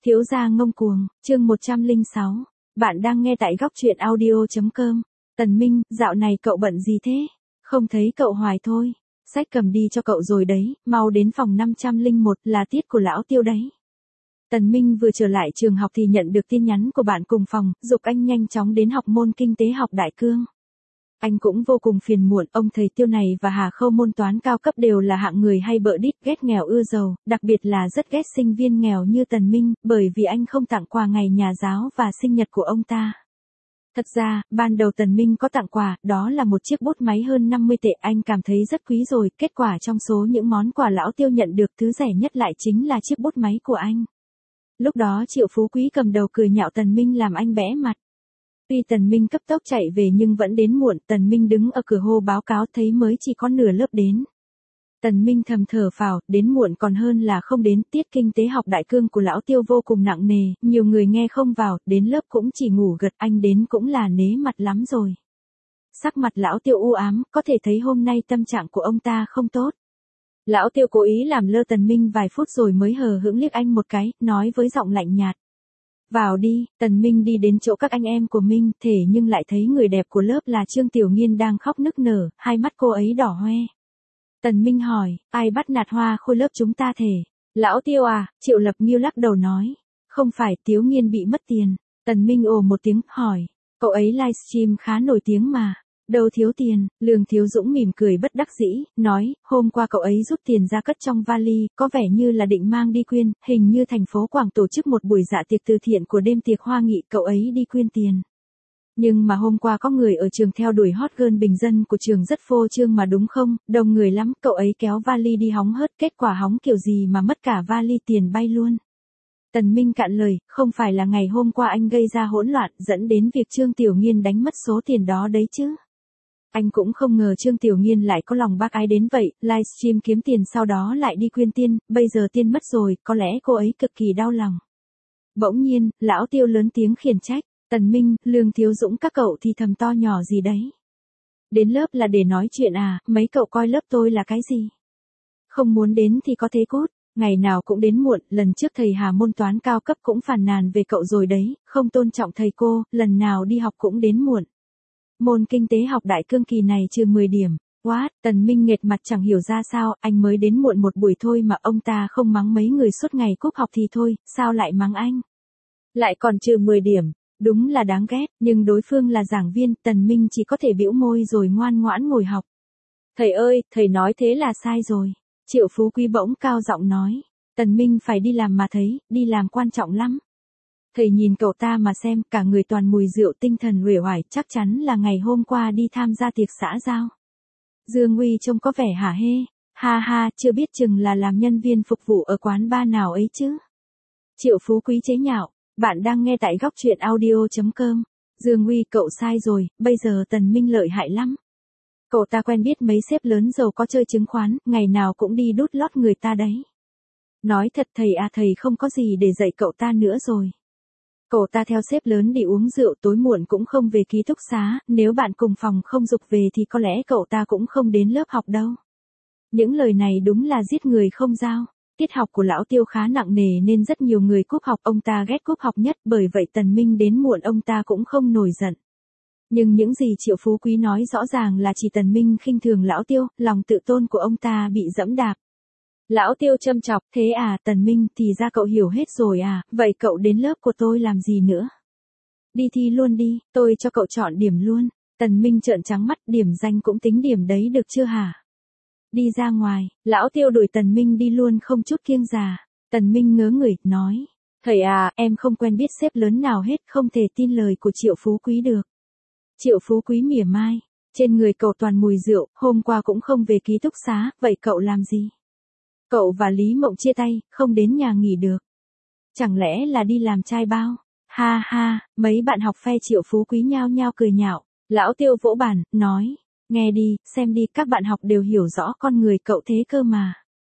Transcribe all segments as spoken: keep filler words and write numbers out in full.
Thiếu gia ngông cuồng, chương một trăm lẻ sáu. Bạn đang nghe tại góc truyện audio chấm com. Tần Minh, dạo này cậu bận gì thế? Không thấy cậu hoài thôi. Sách cầm đi cho cậu rồi đấy, mau đến phòng năm trăm lẻ một là tiết của lão Tiêu đấy. Tần Minh vừa trở lại trường học thì nhận được tin nhắn của bạn cùng phòng, giục anh nhanh chóng đến học môn kinh tế học đại cương. Anh cũng vô cùng phiền muộn, ông thầy Tiêu này và Hà Khâu môn toán cao cấp đều là hạng người hay bợ đít, ghét nghèo ưa giàu, đặc biệt là rất ghét sinh viên nghèo như Tần Minh, bởi vì anh không tặng quà ngày nhà giáo và sinh nhật của ông ta. Thật ra, ban đầu Tần Minh có tặng quà, đó là một chiếc bút máy hơn năm mươi tệ, anh cảm thấy rất quý rồi, kết quả trong số những món quà lão Tiêu nhận được thứ rẻ nhất lại chính là chiếc bút máy của anh. Lúc đó Triệu Phú Quý cầm đầu cười nhạo Tần Minh làm anh bẽ mặt. Tuy Tần Minh cấp tốc chạy về nhưng vẫn đến muộn, Tần Minh đứng ở cửa hô báo cáo thấy mới chỉ có nửa lớp đến. Tần Minh thầm thở phào, đến muộn còn hơn là không đến, tiết kinh tế học đại cương của lão Tiêu vô cùng nặng nề, nhiều người nghe không vào, đến lớp cũng chỉ ngủ gật, anh đến cũng là nế mặt lắm rồi. Sắc mặt lão Tiêu u ám, có thể thấy hôm nay tâm trạng của ông ta không tốt. Lão Tiêu cố ý làm lơ Tần Minh vài phút rồi mới hờ hững liếc anh một cái, nói với giọng lạnh nhạt. Vào đi, Tần Minh đi đến chỗ các anh em của Minh, thể nhưng lại thấy người đẹp của lớp là Trương Tiểu Nghiên đang khóc nức nở, hai mắt cô ấy đỏ hoe. Tần Minh hỏi, ai bắt nạt Hoa Khôi lớp chúng ta thể? Lão Tiêu à, Triệu Lập Nghiêu lắc đầu nói. Không phải, Tiểu Nghiên bị mất tiền. Tần Minh ồ một tiếng, hỏi, cậu ấy livestream khá nổi tiếng mà. Đâu thiếu tiền, Lương Thiếu Dũng mỉm cười bất đắc dĩ, nói, hôm qua cậu ấy rút tiền ra cất trong vali, có vẻ như là định mang đi quyên, hình như thành phố Quảng tổ chức một buổi dạ tiệc từ thiện của đêm tiệc hoa nghị, cậu ấy đi quyên tiền. Nhưng mà hôm qua có người ở trường theo đuổi hot girl bình dân của trường rất phô trương mà đúng không, đông người lắm, cậu ấy kéo vali đi hóng hớt, kết quả hóng kiểu gì mà mất cả vali tiền bay luôn. Tần Minh cạn lời, không phải là ngày hôm qua anh gây ra hỗn loạn, dẫn đến việc Trương Tiểu Nghiên đánh mất số tiền đó đấy chứ. Anh cũng không ngờ Trương Tiểu Nghiên lại có lòng bác ái đến vậy, livestream kiếm tiền sau đó lại đi quyên tiên, bây giờ tiên mất rồi, có lẽ cô ấy cực kỳ đau lòng. Bỗng nhiên, lão Tiêu lớn tiếng khiển trách, Tần Minh, Lương Thiếu Dũng các cậu thì thầm to nhỏ gì đấy. Đến lớp là để nói chuyện à, mấy cậu coi lớp tôi là cái gì? Không muốn đến thì có thế cút, ngày nào cũng đến muộn, lần trước thầy Hà môn toán cao cấp cũng phàn nàn về cậu rồi đấy, không tôn trọng thầy cô, lần nào đi học cũng đến muộn. Môn kinh tế học đại cương kỳ này trừ mười điểm. What? Tần Minh nghệt mặt chẳng hiểu ra sao, anh mới đến muộn một buổi thôi mà ông ta không mắng mấy người suốt ngày cúp học thì thôi, sao lại mắng anh? Lại còn trừ mười điểm, đúng là đáng ghét, nhưng đối phương là giảng viên, Tần Minh chỉ có thể bĩu môi rồi ngoan ngoãn ngồi học. Thầy ơi, thầy nói thế là sai rồi. Triệu Phú Quý bỗng cao giọng nói, Tần Minh phải đi làm mà thấy, đi làm quan trọng lắm. Thầy nhìn cậu ta mà xem, cả người toàn mùi rượu, tinh thần uể oải, chắc chắn là ngày hôm qua đi tham gia tiệc xã giao. Dương Uy trông có vẻ hả hê, ha ha, chưa biết chừng là làm nhân viên phục vụ ở quán bar nào ấy chứ. Triệu Phú Quý chế nhạo, bạn đang nghe tại góc truyện audio chấm com. Dương Uy, cậu sai rồi, bây giờ Tần Minh lợi hại lắm. Cậu ta quen biết mấy sếp lớn giàu có chơi chứng khoán, ngày nào cũng đi đút lót người ta đấy. Nói thật thầy à, thầy không có gì để dạy cậu ta nữa rồi. Cậu ta theo sếp lớn đi uống rượu, tối muộn cũng không về ký túc xá, nếu bạn cùng phòng không giục về thì có lẽ cậu ta cũng không đến lớp học đâu. Những lời này đúng là giết người không dao. Tiết học của lão Tiêu khá nặng nề nên rất nhiều người cúp học, ông ta ghét cúp học nhất, bởi vậy Tần Minh đến muộn ông ta cũng không nổi giận. Nhưng những gì Triệu Phú Quý nói rõ ràng là chỉ Tần Minh khinh thường lão Tiêu, lòng tự tôn của ông ta bị dẫm đạp. Lão Tiêu châm chọc, thế à Tần Minh, thì ra cậu hiểu hết rồi à, vậy cậu đến lớp của tôi làm gì nữa? Đi thi luôn đi, tôi cho cậu chọn điểm luôn. Tần Minh trợn trắng mắt, điểm danh cũng tính điểm đấy được chưa hả? Đi ra ngoài, lão Tiêu đuổi Tần Minh đi luôn không chút kiêng dè. Tần Minh ngớ người, nói, thầy à, em không quen biết sếp lớn nào hết, không thể tin lời của Triệu Phú Quý được. Triệu Phú Quý mỉa mai, trên người cậu toàn mùi rượu, hôm qua cũng không về ký túc xá, vậy cậu làm gì? Cậu và Lý Mộng chia tay, không đến nhà nghỉ được. Chẳng lẽ là đi làm trai bao? Ha ha, mấy bạn học phe Triệu Phú Quý nhao nhao cười nhạo. Lão Tiêu vỗ bàn, nói, nghe đi, xem đi, các bạn học đều hiểu rõ con người cậu thế cơ mà.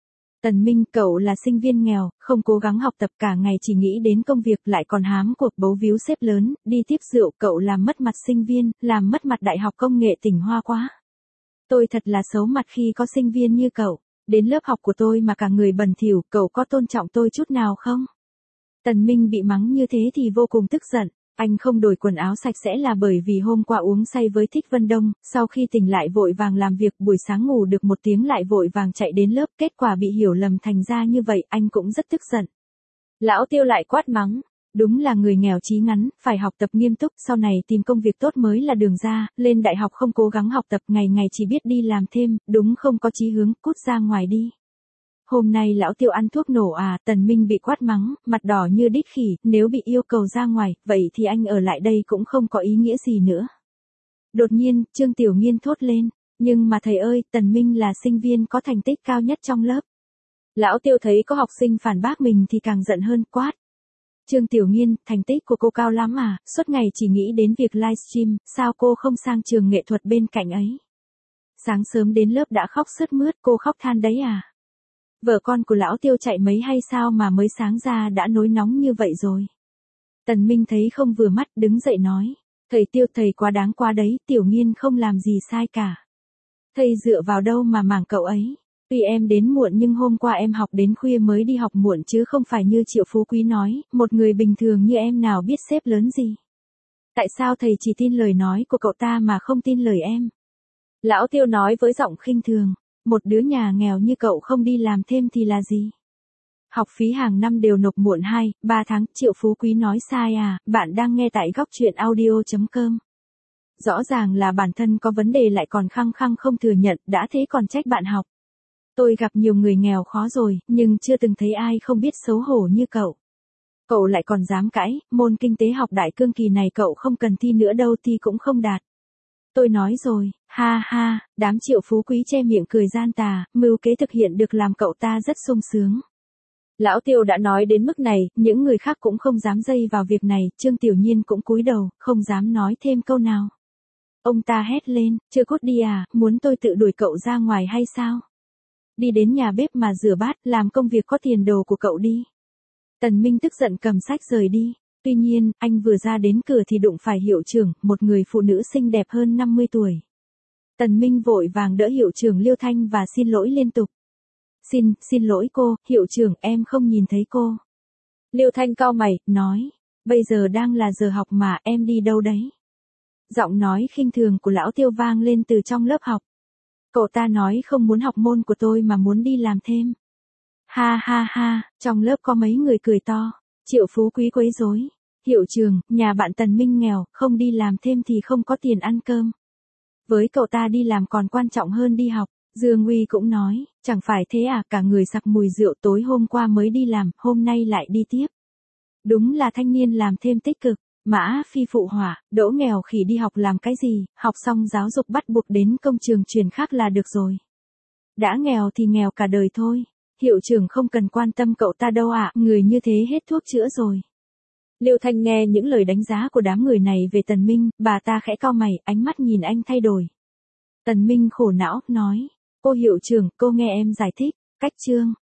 Tần Minh, cậu là sinh viên nghèo, không cố gắng học tập, cả ngày chỉ nghĩ đến công việc, lại còn hám cuộc bấu víu sếp lớn, đi tiếp rượu, cậu làm mất mặt sinh viên, làm mất mặt Đại học Công nghệ tỉnh Hoa quá. Tôi thật là xấu mặt khi có sinh viên như cậu. Đến lớp học của tôi mà cả người bẩn thỉu, cậu có tôn trọng tôi chút nào không? Tần Minh bị mắng như thế thì vô cùng tức giận. Anh không đổi quần áo sạch sẽ là bởi vì hôm qua uống say với Thích Vân Đông, sau khi tỉnh lại vội vàng làm việc, buổi sáng ngủ được một tiếng lại vội vàng chạy đến lớp, kết quả bị hiểu lầm thành ra như vậy, anh cũng rất tức giận. Lão Tiêu lại quát mắng, đúng là người nghèo chí ngắn, phải học tập nghiêm túc, sau này tìm công việc tốt mới là đường ra, lên đại học không cố gắng học tập, ngày ngày chỉ biết đi làm thêm, đúng không có chí hướng, cút ra ngoài đi. Hôm nay lão Tiêu ăn thuốc nổ à, Tần Minh bị quát mắng, mặt đỏ như đít khỉ, nếu bị yêu cầu ra ngoài, vậy thì anh ở lại đây cũng không có ý nghĩa gì nữa. Đột nhiên, Trương Tiểu Nghiên thốt lên, nhưng mà thầy ơi, Tần Minh là sinh viên có thành tích cao nhất trong lớp. Lão Tiêu thấy có học sinh phản bác mình thì càng giận hơn, quát. Trương Tiểu Nghiên, thành tích của cô cao lắm à, suốt ngày chỉ nghĩ đến việc livestream, sao cô không sang trường nghệ thuật bên cạnh ấy? Sáng sớm đến lớp đã khóc sướt mướt, cô khóc than đấy à? Vợ con của lão Tiêu chạy mấy hay sao mà mới sáng ra đã nối nóng như vậy rồi? Tần Minh thấy không vừa mắt, đứng dậy nói. Thầy Tiêu, thầy quá đáng quá đấy, Tiểu Nghiên không làm gì sai cả. Thầy dựa vào đâu mà mảng cậu ấy? Tuy em đến muộn nhưng hôm qua em học đến khuya mới đi học muộn chứ không phải như Triệu Phú Quý nói, một người bình thường như em nào biết xếp lớn gì. Tại sao thầy chỉ tin lời nói của cậu ta mà không tin lời em? Lão Tiêu nói với giọng khinh thường, một đứa nhà nghèo như cậu không đi làm thêm thì là gì? Học phí hàng năm đều nộp muộn hai, ba tháng, Triệu Phú Quý nói sai à, bạn đang nghe tại góc truyện audio chấm com. Rõ ràng là bản thân có vấn đề lại còn khăng khăng không thừa nhận, đã thế còn trách bạn học. Tôi gặp nhiều người nghèo khó rồi, nhưng chưa từng thấy ai không biết xấu hổ như cậu. Cậu lại còn dám cãi, môn kinh tế học đại cương kỳ này cậu không cần thi nữa đâu, thi cũng không đạt. Tôi nói rồi, ha ha, đám Triệu Phú Quý che miệng cười gian tà, mưu kế thực hiện được làm cậu ta rất sung sướng. Lão Tiêu đã nói đến mức này, những người khác cũng không dám dây vào việc này, Trương Tiểu Nhiên cũng cúi đầu, không dám nói thêm câu nào. Ông ta hét lên, chưa cút đi à, muốn tôi tự đuổi cậu ra ngoài hay sao? Đi đến nhà bếp mà rửa bát, làm công việc có tiền đồ của cậu đi. Tần Minh tức giận cầm sách rời đi. Tuy nhiên, anh vừa ra đến cửa thì đụng phải hiệu trưởng, một người phụ nữ xinh đẹp hơn năm mươi tuổi. Tần Minh vội vàng đỡ hiệu trưởng Liêu Thanh và xin lỗi liên tục. Xin, xin lỗi cô, hiệu trưởng, em không nhìn thấy cô. Liêu Thanh cau mày, nói, bây giờ đang là giờ học mà, em đi đâu đấy? Giọng nói khinh thường của lão Tiêu vang lên từ trong lớp học. Cậu ta nói không muốn học môn của tôi mà muốn đi làm thêm. Ha ha ha, trong lớp có mấy người cười to. Triệu Phú Quý quấy rối. Hiệu trưởng, nhà bạn Tần Minh nghèo, không đi làm thêm thì không có tiền ăn cơm. Với cậu ta đi làm còn quan trọng hơn đi học. Dương Uy cũng nói, chẳng phải thế à, cả người sặc mùi rượu, tối hôm qua mới đi làm, hôm nay lại đi tiếp. Đúng là thanh niên làm thêm tích cực. Mã Phi phụ họa, đỗ nghèo khỉ đi học làm cái gì, học xong giáo dục bắt buộc đến công trường truyền khác là được rồi. Đã nghèo thì nghèo cả đời thôi. Hiệu trưởng không cần quan tâm cậu ta đâu ạ, người như thế hết thuốc chữa rồi. Liêu Thanh nghe những lời đánh giá của đám người này về Tần Minh, bà ta khẽ cau mày, ánh mắt nhìn anh thay đổi. Tần Minh khổ não, nói, cô hiệu trưởng, cô nghe em giải thích, cách chương.